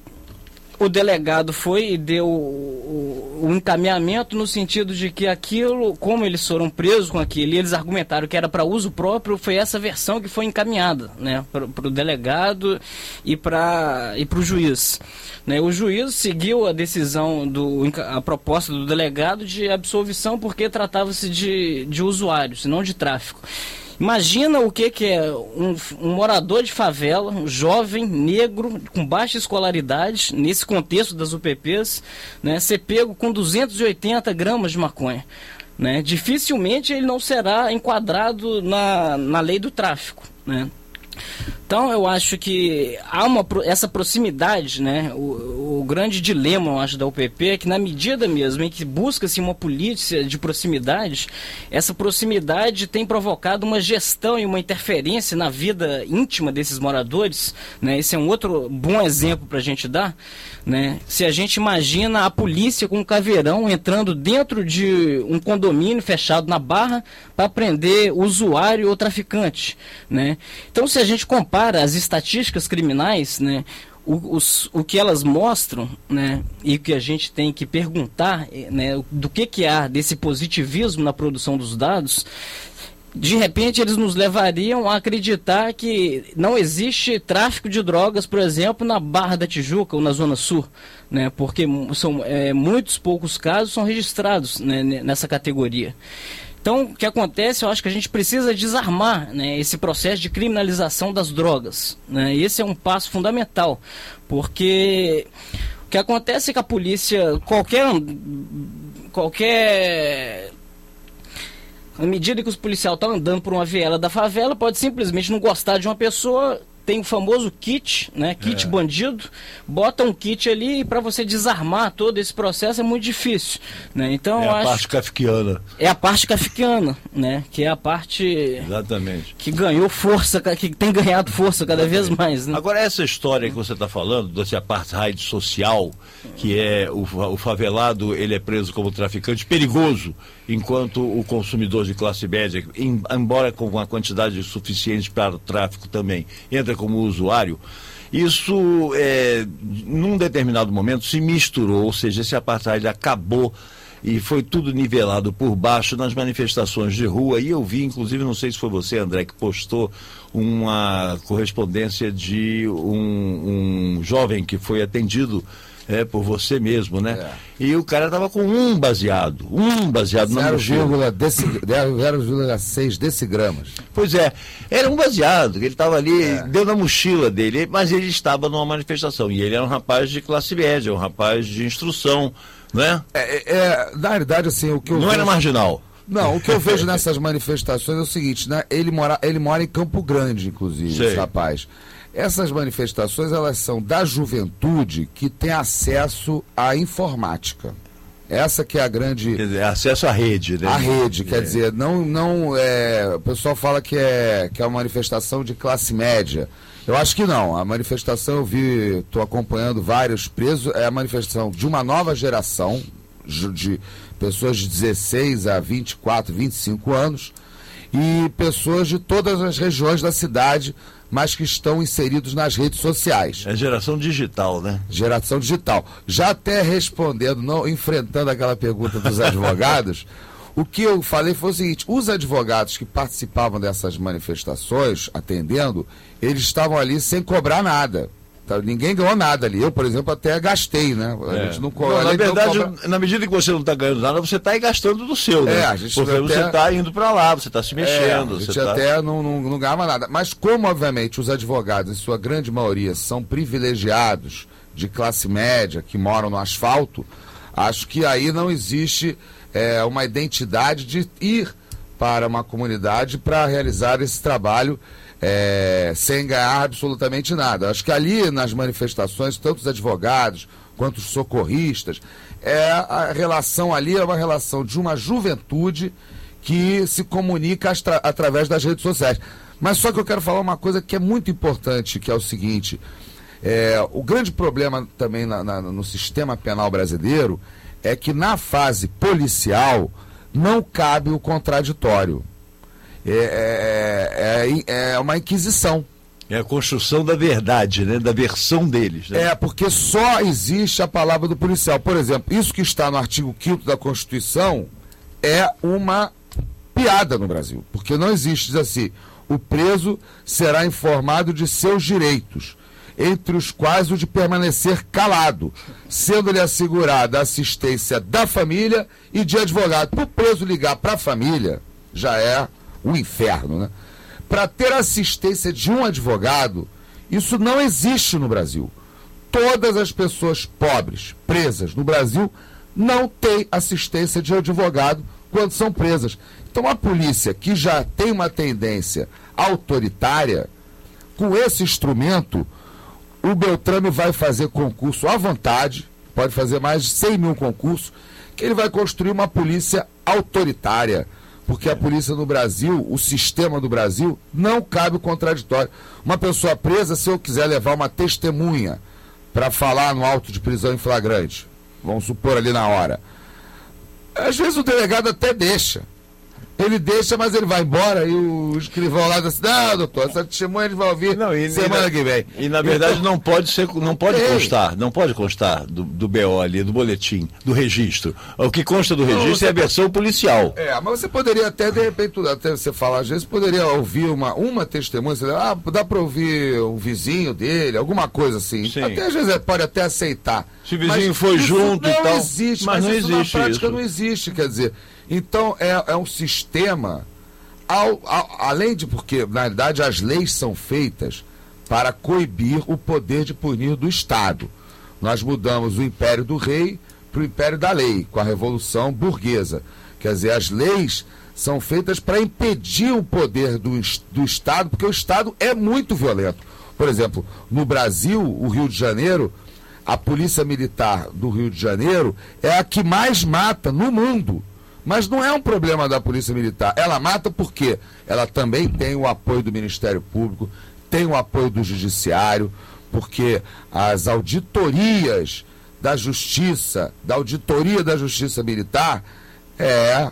o delegado foi e deu o, o, o encaminhamento no sentido de que aquilo, como eles foram presos com aquilo, e eles argumentaram que era para uso próprio, foi essa versão que foi encaminhada, né, para o delegado e para e o juiz. Né, o juiz seguiu a decisão, do, a proposta do delegado de absolvição porque tratava-se de, de usuários, não de tráfico. Imagina o que, que é um, um morador de favela, um jovem, negro, com baixa escolaridade, nesse contexto das U P Ps, né, ser pego com duzentos e oitenta gramas de maconha. Né? Dificilmente ele não será enquadrado na, na lei do tráfico. Né? Então eu acho que há uma, essa proximidade, né? o, o grande dilema, eu acho, da U P P é que na medida mesmo em que busca-se uma política de proximidade, essa proximidade tem provocado uma gestão e uma interferência na vida íntima desses moradores. Né? Esse é um outro bom exemplo para a gente dar. Né? Se a gente imagina a polícia com um caveirão entrando dentro de um condomínio fechado na Barra para prender usuário ou traficante. Né? Então se a gente compara as estatísticas criminais, né, o, os, o que elas mostram, né, e o que a gente tem que perguntar, né, do que, que há desse positivismo na produção dos dados, de repente eles nos levariam a acreditar que não existe tráfico de drogas, por exemplo, na Barra da Tijuca ou na Zona Sul, né, porque são, é, muitos poucos casos são registrados, né, nessa categoria. Então, o que acontece, eu acho que a gente precisa desarmar, né, esse processo de criminalização das drogas. Né? Esse é um passo fundamental, porque o que acontece é que a polícia, qualquer, qualquer, à medida que os policiais estão andando por uma viela da favela, pode simplesmente não gostar de uma pessoa. Tem o famoso kit, né? Kit é. bandido, bota um kit ali e para você desarmar todo esse processo é muito difícil, né? Então, é eu a acho parte kafkiana. É a parte kafkiana, né? Que é a parte Exatamente. que ganhou força, que tem ganhado força cada Exatamente. vez mais. Né? Agora, essa história que você está falando, desse apartheid social, que é o, o favelado, ele é preso como traficante perigoso, enquanto o consumidor de classe média, em, embora com uma quantidade suficiente para o tráfico também, entra como usuário, isso é, num determinado momento se misturou, ou seja, esse apartheid acabou e foi tudo nivelado por baixo nas manifestações de rua. E eu vi, inclusive, não sei se foi você, André, que postou uma correspondência de um, um jovem que foi atendido É, por você mesmo, né? É. E o cara tava com um baseado, um baseado na mochila. zero vírgula seis decigramas. Pois é, era um baseado, que ele tava ali, é. deu na mochila dele, mas ele estava numa manifestação, e ele era um rapaz de classe média, um rapaz de instrução, né? É, é, na realidade, assim, o que eu Não vejo... era marginal. Não, o que eu vejo nessas manifestações é o seguinte, né? Ele mora, ele mora em Campo Grande, inclusive, Sei. esse rapaz. Essas manifestações, elas são da juventude que tem acesso à informática. Essa que é a grande... Quer dizer, acesso à rede, né? À rede, é. quer dizer, não, não é... O pessoal fala que é, que é uma manifestação de classe média. Eu acho que não. A manifestação, eu vi, estou acompanhando vários presos, é a manifestação de uma nova geração, de pessoas de dezesseis a vinte e quatro, vinte e cinco anos, e pessoas de todas as regiões da cidade, mas que estão inseridos nas redes sociais. É geração digital, né? Geração digital. Já até respondendo, não enfrentando aquela pergunta dos advogados, o que eu falei foi o seguinte, os advogados que participavam dessas manifestações, atendendo, eles estavam ali sem cobrar nada. Ninguém ganhou nada ali. Eu, por exemplo, até gastei, né? A é. gente não, não, na verdade, não cobra... na medida que você não está ganhando nada, você está aí gastando do seu, né? É, a gente Porque até... você está indo para lá, você está se mexendo. É, a gente você até tá... não, não, não ganhava nada. Mas como, obviamente, os advogados, em sua grande maioria, são privilegiados de classe média, que moram no asfalto, acho que aí não existe é, uma identidade de ir para uma comunidade para realizar esse trabalho É, sem ganhar absolutamente nada. Acho que ali nas manifestações, tanto os advogados quanto os socorristas, é, a relação ali é uma relação de uma juventude que se comunica através das redes sociais. Mas só que eu quero falar uma coisa que é muito importante, que é o seguinte, É, o grande problema também na, na, no sistema penal brasileiro é que na fase policial não cabe o contraditório. É, é, é, é uma inquisição. É a construção da verdade, né? Da versão deles. Né? É, porque só existe a palavra do policial. Por exemplo, isso que está no artigo quinto da Constituição é uma piada no Brasil. Porque não existe, diz assim, o preso será informado de seus direitos, entre os quais o de permanecer calado, sendo-lhe assegurada a assistência da família e de advogado. Para o preso ligar para a família, já é o inferno, né? Para ter assistência de um advogado, isso não existe no Brasil. Todas as pessoas pobres, presas no Brasil, não têm assistência de advogado quando são presas. Então a polícia, que já tem uma tendência autoritária, com esse instrumento, o Beltrame vai fazer concurso à vontade, pode fazer mais de cem mil concursos, que ele vai construir uma polícia autoritária. Porque a polícia no Brasil, o sistema do Brasil, não cabe o contraditório. Uma pessoa presa, se eu quiser levar uma testemunha para falar no auto de prisão em flagrante, vamos supor ali na hora, às vezes o delegado até deixa. Ele deixa, mas ele vai embora e o escrivão lá diz assim, não, doutor, essa testemunha ele vai ouvir não, e, semana e na, que vem. E na verdade então, não pode ser, não pode constar, não pode constar do, do B O ali, do boletim, do registro. O que consta do registro não, você, é a versão policial. É, mas você poderia até, de repente, até você falar, às vezes poderia ouvir uma, uma testemunha, você, ah, dá para ouvir um vizinho dele, alguma coisa assim. Sim. Até às vezes pode até aceitar. Se o vizinho mas foi junto e tal. Não existe, mas, mas não isso existe na prática isso. não existe, quer dizer. Então, é, é um sistema, ao, ao, além de porque, na verdade, as leis são feitas para coibir o poder de punir do Estado. Nós mudamos o império do rei para o império da lei, com a Revolução Burguesa. Quer dizer, as leis são feitas para impedir o poder do, do Estado, porque o Estado é muito violento. Por exemplo, no Brasil, o Rio de Janeiro, a Polícia Militar do Rio de Janeiro é a que mais mata no mundo. Mas não é um problema da Polícia Militar. Ela mata porque ela também tem o apoio do Ministério Público, tem o apoio do Judiciário, porque as auditorias da Justiça, da Auditoria da Justiça Militar, é,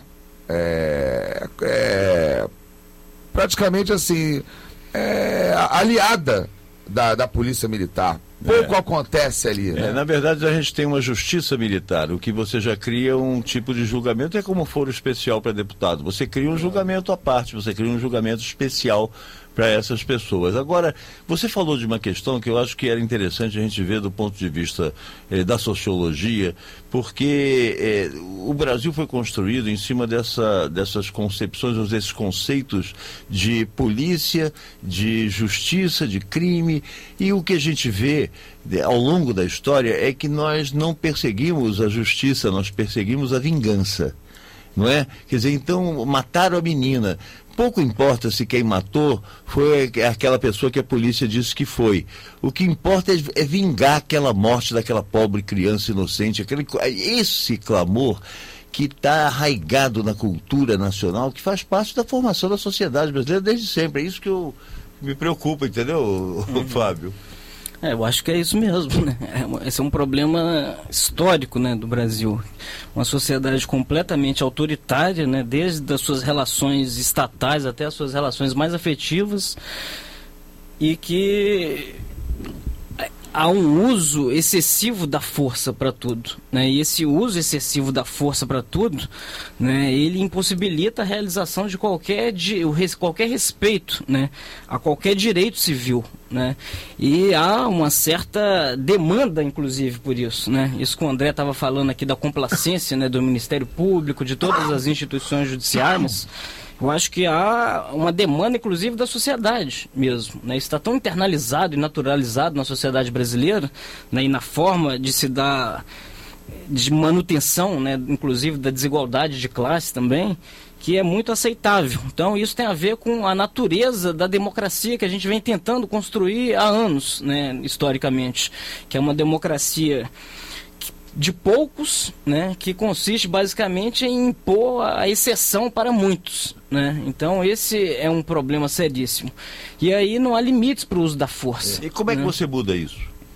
é, é praticamente assim, é aliada da, da Polícia Militar. Pouco é. acontece ali, né? É, na verdade, a gente tem uma justiça militar, o que você já cria um tipo de julgamento, é como foro especial para deputado. Você cria um julgamento à parte, você cria um julgamento especial para essas pessoas. Agora, você falou de uma questão que eu acho que era interessante a gente ver do ponto de vista eh, da sociologia, porque eh, o Brasil foi construído em cima dessa, dessas concepções, desses conceitos de polícia, de justiça, de crime, e o que a gente vê ao longo da história é que nós não perseguimos a justiça, nós perseguimos a vingança, não é? Quer dizer, então mataram a menina, pouco importa se quem matou foi aquela pessoa que a polícia disse que foi. O que importa é, é vingar aquela morte daquela pobre criança inocente, aquele, esse clamor que está arraigado na cultura nacional, que faz parte da formação da sociedade brasileira desde sempre. É isso que eu, me preocupa, entendeu, uhum. Fábio? É, eu acho que é isso mesmo, né? Esse é um problema histórico, né, do Brasil. Uma sociedade completamente autoritária, né, desde as suas relações estatais até as suas relações mais afetivas, e que há um uso excessivo da força para tudo, né? E esse uso excessivo da força para tudo, né, ele impossibilita a realização de qualquer, de, qualquer respeito, né, a qualquer direito civil, né? E há uma certa demanda, inclusive, por isso, né? Isso que o André estava falando aqui da complacência, né, do Ministério Público, de todas as instituições judiciárias. Eu acho que há uma demanda, inclusive, da sociedade mesmo, né? Isso está tão internalizado e naturalizado na sociedade brasileira, né? E na forma de se dar, de manutenção, né? Inclusive da desigualdade de classe também, que é muito aceitável. Então isso tem a ver com a natureza da democracia que a gente vem tentando construir há anos, né? Historicamente, que é uma democracia de poucos, né, que consiste basicamente em impor a exceção para muitos, né? Então esse é um problema seríssimo. E aí não há limites para o uso da força. E como é que né? você muda isso?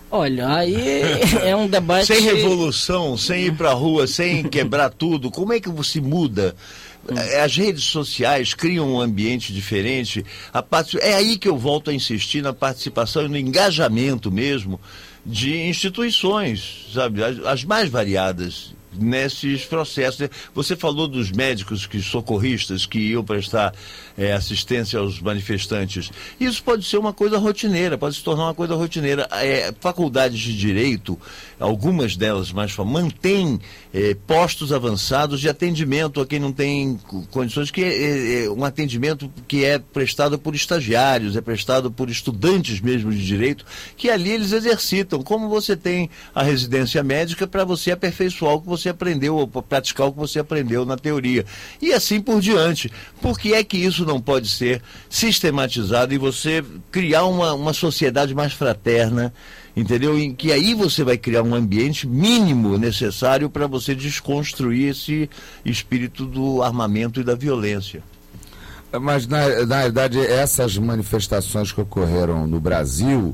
Olha, aí é um debate... Sem revolução, sem ir pra rua, sem quebrar tudo, como é que você muda? As redes sociais criam um ambiente diferente. A part... É aí que eu volto a insistir na participação e no engajamento mesmo de instituições, sabe? As, as mais variadas nesses processos. Você falou dos médicos, que socorristas, que iam prestar é, assistência aos manifestantes. Isso pode ser uma coisa rotineira, pode se tornar uma coisa rotineira. É, faculdades de direito, algumas delas mais famosas, mantêm é, postos avançados de atendimento a quem não tem condições, que é, é um atendimento que é prestado por estagiários, é prestado por estudantes mesmo de direito, que ali eles exercitam, como você tem a residência médica para você aperfeiçoar o que você aprendeu, ou praticar o que você aprendeu na teoria. E assim por diante. Por que é que isso não pode ser sistematizado e você criar uma, uma sociedade mais fraterna, entendeu? Em que aí você vai criar um ambiente mínimo necessário para você desconstruir esse espírito do armamento e da violência. Mas, na, na verdade, essas manifestações que ocorreram no Brasil,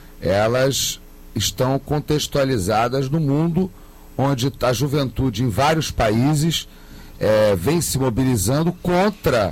elas estão contextualizadas no mundo, onde a juventude em vários países é, vem se mobilizando contra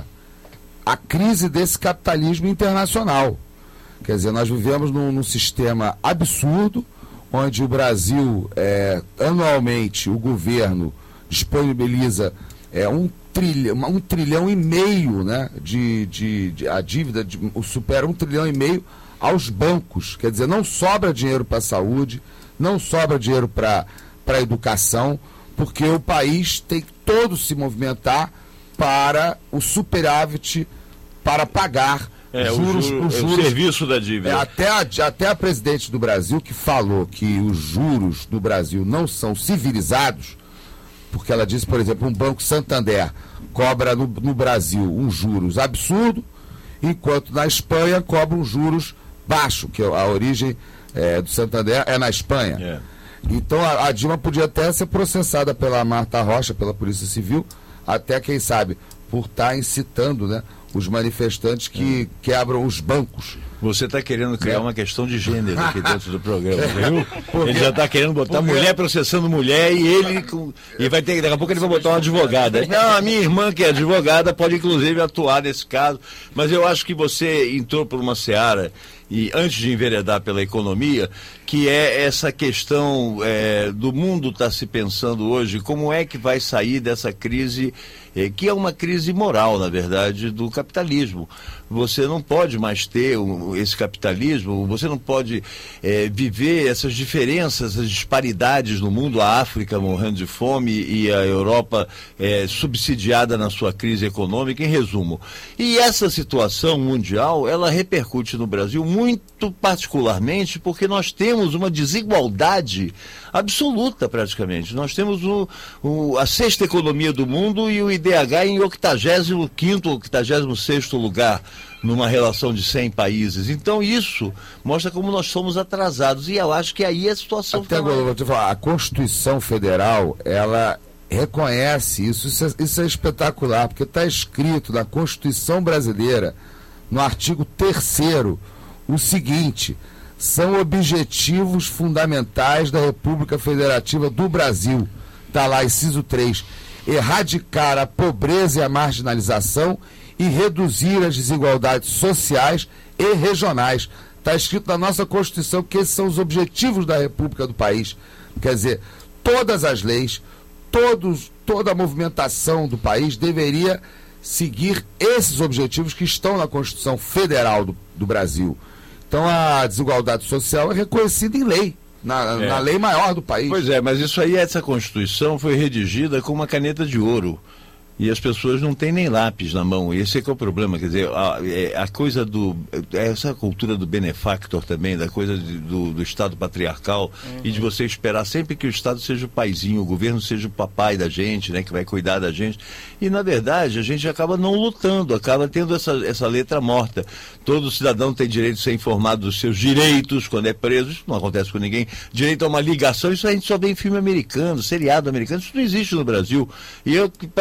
a crise desse capitalismo internacional. Quer dizer, nós vivemos num, num sistema absurdo, onde o Brasil, é, anualmente, o governo disponibiliza é, um, trilhão, um trilhão e meio, né, de, de, de a dívida de, supera um trilhão e meio aos bancos. Quer dizer, não sobra dinheiro para a saúde, não sobra dinheiro para para a educação, porque o país tem que todo se movimentar para o superávit, para pagar é, juros, o, juro, os juros. O serviço da dívida. É, até, a, até a presidente do Brasil, que falou que os juros do Brasil não são civilizados, porque ela disse, por exemplo, um Banco Santander cobra no, no Brasil uns juros absurdos, enquanto na Espanha cobra uns juros baixos, que a origem é, do Santander é na Espanha. É. Então a, a Dilma podia até ser processada pela Marta Rocha, pela Polícia Civil, até, quem sabe, por estar tá incitando, né, os manifestantes que é. quebram os bancos. Você está querendo criar é. uma questão de gênero aqui dentro do programa, viu? Porque, ele já está querendo botar porque... mulher processando mulher e ele e vai ter, daqui a pouco ele vai botar uma advogada. Não, a minha irmã, que é advogada, pode inclusive atuar nesse caso, mas eu acho que você entrou por uma seara, e antes de enveredar pela economia, que é essa questão é, do mundo estar tá se pensando hoje, como é que vai sair dessa crise, é, que é uma crise moral, na verdade, do capitalismo. Você não pode mais ter um, esse capitalismo, você não pode é, viver essas diferenças, essas disparidades no mundo, a África morrendo de fome e a Europa é, subsidiada na sua crise econômica, em resumo. E essa situação mundial, ela repercute no Brasil muito particularmente porque nós temos uma desigualdade absoluta praticamente. Nós temos o, o, a sexta economia do mundo e o I D H em octagésimo quinto ou octagésimo sexto lugar numa relação de cem países. Então isso mostra como nós somos atrasados e eu acho que aí a situação... Até agora, vou te falar, a Constituição Federal, ela reconhece isso, isso é, isso é espetacular, porque está escrito na Constituição Brasileira, no artigo terceiro, o seguinte: são objetivos fundamentais da República Federativa do Brasil. Está lá, inciso três, erradicar a pobreza e a marginalização e reduzir as desigualdades sociais e regionais. Está escrito na nossa Constituição que esses são os objetivos da República do país. Quer dizer, todas as leis, todos, toda a movimentação do país deveria seguir esses objetivos que estão na Constituição Federal do, do Brasil. Então a desigualdade social é reconhecida em lei, na, é. na lei maior do país. Pois é, mas isso aí, essa Constituição foi redigida com uma caneta de ouro. E as pessoas não têm nem lápis na mão. Esse é que é o problema. Quer dizer, a, a coisa do... Essa cultura do benefactor também, da coisa de, do, do Estado patriarcal, uhum. e de você esperar sempre que o Estado seja o paizinho, o governo seja o papai da gente, né, que vai cuidar da gente. E, na verdade, a gente acaba não lutando, acaba tendo essa, essa letra morta. Todo cidadão tem direito de ser informado dos seus direitos quando é preso. Isso não acontece com ninguém. Direito a uma ligação, isso a gente só vê em filme americano, seriado americano. Isso não existe no Brasil. E eu, para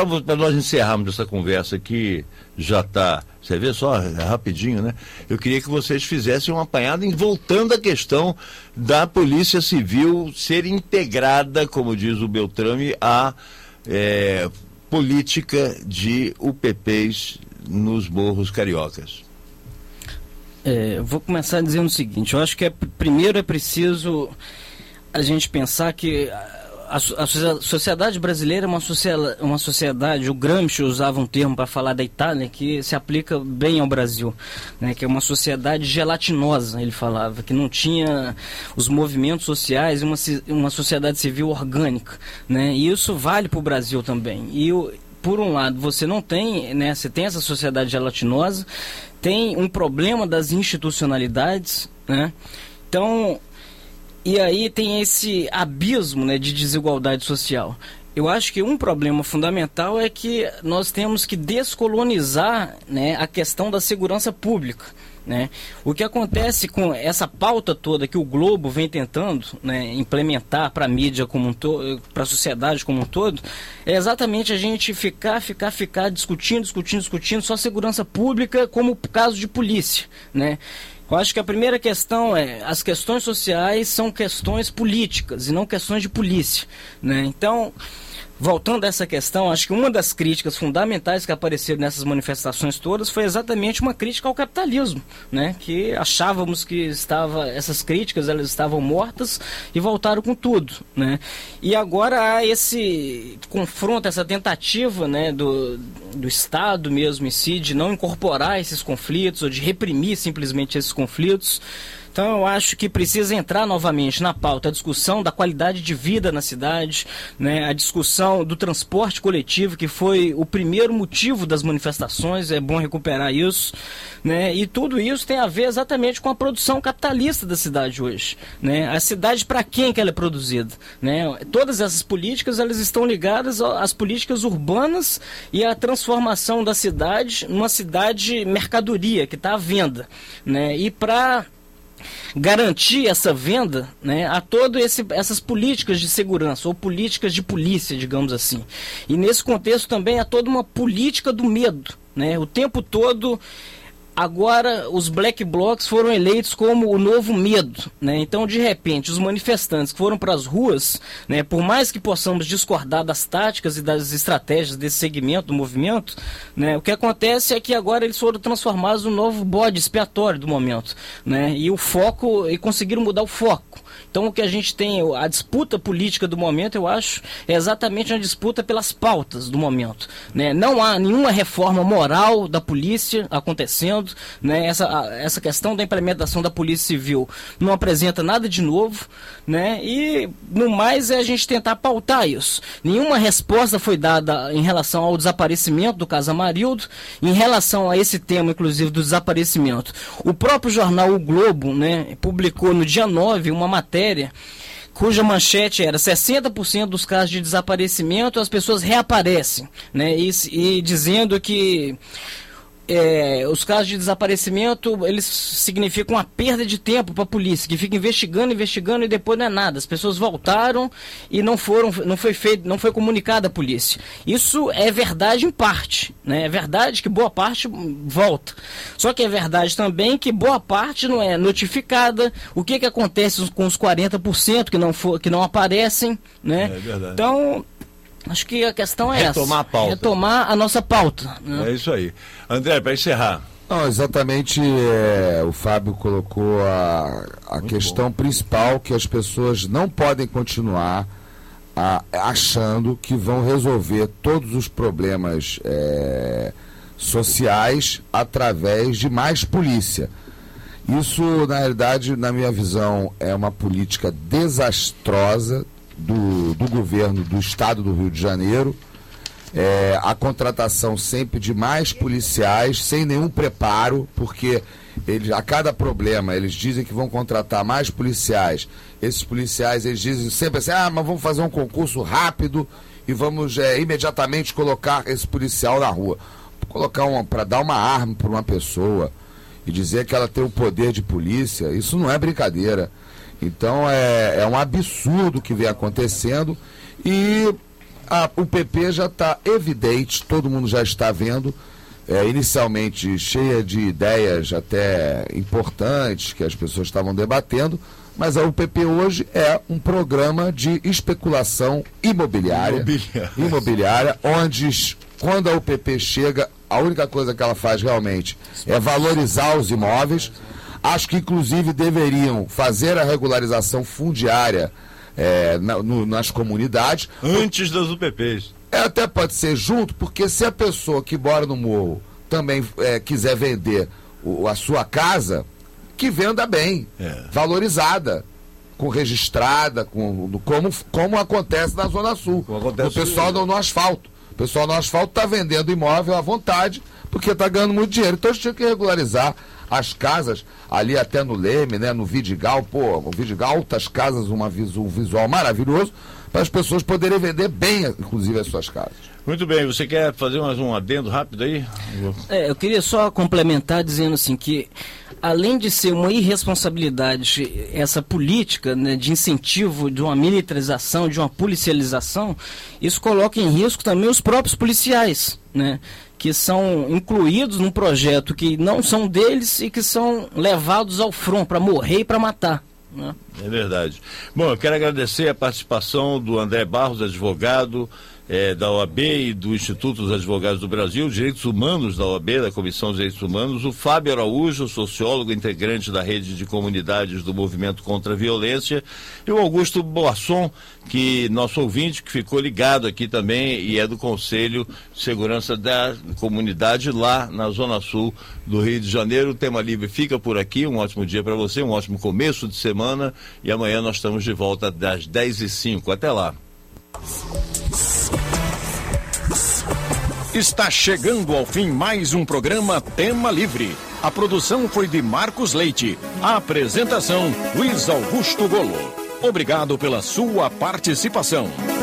nós encerrarmos essa conversa aqui, já está, você vê só, é rapidinho, né? Eu queria que vocês fizessem uma apanhada em voltando à questão da Polícia Civil ser integrada, como diz o Beltrame, à é, política de U P Ps nos morros cariocas. É, vou começar dizendo o seguinte, eu acho que é, primeiro é preciso a gente pensar que a, a sociedade brasileira é uma, sociedade, uma sociedade, o Gramsci usava um termo para falar da Itália, que se aplica bem ao Brasil, né, que é uma sociedade gelatinosa, ele falava, que não tinha os movimentos sociais e uma, uma sociedade civil orgânica, né, e isso vale para o Brasil também. E o por um lado, você não tem, né, você tem essa sociedade gelatinosa, tem um problema das institucionalidades, né? Então, e aí tem esse abismo, né, de desigualdade social. Eu acho que um problema fundamental é que nós temos que descolonizar, né, a questão da segurança pública. Né? O que acontece com essa pauta toda que o Globo vem tentando, né, implementar para a mídia como um todo, para a sociedade como um todo, é exatamente a gente ficar, ficar, ficar discutindo, discutindo, discutindo só segurança pública como caso de polícia, né? Eu acho que a primeira questão é, as questões sociais são questões políticas e não questões de polícia, né? Então, voltando a essa questão, acho que uma das críticas fundamentais que apareceram nessas manifestações todas foi exatamente uma crítica ao capitalismo, né? Que achávamos que estava, essas críticas elas estavam mortas e voltaram com tudo, né? E agora há esse confronto, essa tentativa, né, do, do Estado mesmo em si de não incorporar esses conflitos ou de reprimir simplesmente esses conflitos. Então eu acho que precisa entrar novamente na pauta a discussão da qualidade de vida na cidade, né, a discussão do transporte coletivo, que foi o primeiro motivo das manifestações, é bom recuperar isso, né, e tudo isso tem a ver exatamente com a produção capitalista da cidade hoje, né, a cidade para quem que ela é produzida, né, todas essas políticas elas estão ligadas às políticas urbanas e à transformação da cidade numa cidade mercadoria que está à venda, né, e para garantir essa venda, né, a todas essas políticas de segurança ou políticas de polícia, digamos assim. E nesse contexto também há toda uma política do medo, né, o tempo todo. Agora os black blocs foram eleitos como o novo medo, né? Então de repente os manifestantes que foram para as ruas, né, por mais que possamos discordar das táticas e das estratégias desse segmento do movimento, né, o que acontece é que agora eles foram transformados no novo bode expiatório do momento, né? E o foco, e conseguiram mudar o foco. Então o que a gente tem, a disputa política do momento, eu acho, é exatamente uma disputa pelas pautas do momento, né? Não há nenhuma reforma moral da polícia acontecendo, né? Essa, essa questão da implementação da Polícia Civil não apresenta nada de novo, né? E no mais é a gente tentar pautar isso. Nenhuma resposta foi dada em relação ao desaparecimento do caso Amarildo, em relação a esse tema, inclusive, do desaparecimento. O próprio jornal O Globo, né, publicou no dia nove uma matéria cuja manchete era sessenta por cento dos casos de desaparecimento as pessoas reaparecem, né, e, e dizendo que É, os casos de desaparecimento, eles significam uma perda de tempo para a polícia, que fica investigando, investigando e depois não é nada. As pessoas voltaram e não foram, não foi feito, não foi comunicada à polícia. Isso é verdade em parte, né? É verdade que boa parte volta. Só que é verdade também que boa parte não é notificada. O que que acontece com os quarenta por cento que não for, que não aparecem, né? É verdade. Então, acho que a questão é retomar essa. A pauta. Retomar a nossa pauta. Né? É isso aí. André, para encerrar. Não, exatamente, é, o Fábio colocou a, a questão bom. principal, que as pessoas não podem continuar a, achando que vão resolver todos os problemas é, sociais através de mais polícia. Isso, na realidade, na minha visão, é uma política desastrosa Do, do governo do estado do Rio de Janeiro, é, a contratação sempre de mais policiais sem nenhum preparo, porque eles, a cada problema eles dizem que vão contratar mais policiais. Esses policiais eles dizem sempre assim, ah, mas vamos fazer um concurso rápido e vamos é, imediatamente colocar esse policial na rua. Colocar uma, para dar uma arma para uma pessoa e dizer que ela tem o poder de polícia, isso não é brincadeira. Então é, é um absurdo o que vem acontecendo e a, o P P já está evidente, todo mundo já está vendo, é, inicialmente cheia de ideias até importantes que as pessoas estavam debatendo, mas a U P P hoje é um programa de especulação imobiliária, imobiliária, imobiliária onde quando a U P P chega, a única coisa que ela faz realmente é valorizar os imóveis. Acho que inclusive deveriam fazer a regularização fundiária é, na, no, nas comunidades. Antes das U P Ps. É, até pode ser junto, porque se a pessoa que mora no morro também é, quiser vender o, a sua casa, que venda bem, é. valorizada, com registrada, com, como, como acontece na Zona Sul. O pessoal no, no asfalto. O pessoal no asfalto está vendendo imóvel à vontade, porque está ganhando muito dinheiro. Então a gente tinha que regularizar as casas, ali até no Leme, né, no Vidigal, pô, o Vidigal, altas casas, uma visu, um visual maravilhoso, para as pessoas poderem vender bem, inclusive, as suas casas. Muito bem, você quer fazer mais um adendo rápido aí? É, eu queria só complementar dizendo assim que, além de ser uma irresponsabilidade essa política, né, de incentivo de uma militarização, de uma policialização, isso coloca em risco também os próprios policiais, né, que são incluídos num projeto que não são deles e que são levados ao front para morrer e para matar. Né? É verdade. Bom, eu quero agradecer a participação do André Barros, advogado, É, da O A B e do Instituto dos Advogados do Brasil, Direitos Humanos da O A B, da Comissão de Direitos Humanos, o Fábio Araújo, sociólogo, integrante da rede de comunidades do Movimento contra a Violência, e o Augusto Boasson, que nosso ouvinte, que ficou ligado aqui também e é do Conselho de Segurança da Comunidade lá na Zona Sul do Rio de Janeiro. O Tema Livre fica por aqui, um ótimo dia para você, um ótimo começo de semana, e amanhã nós estamos de volta das dez e cinco. Até lá. Está chegando ao fim mais um programa Tema Livre. A produção foi de Marcos Leite. A apresentação, Luiz Augusto Golo. Obrigado pela sua participação.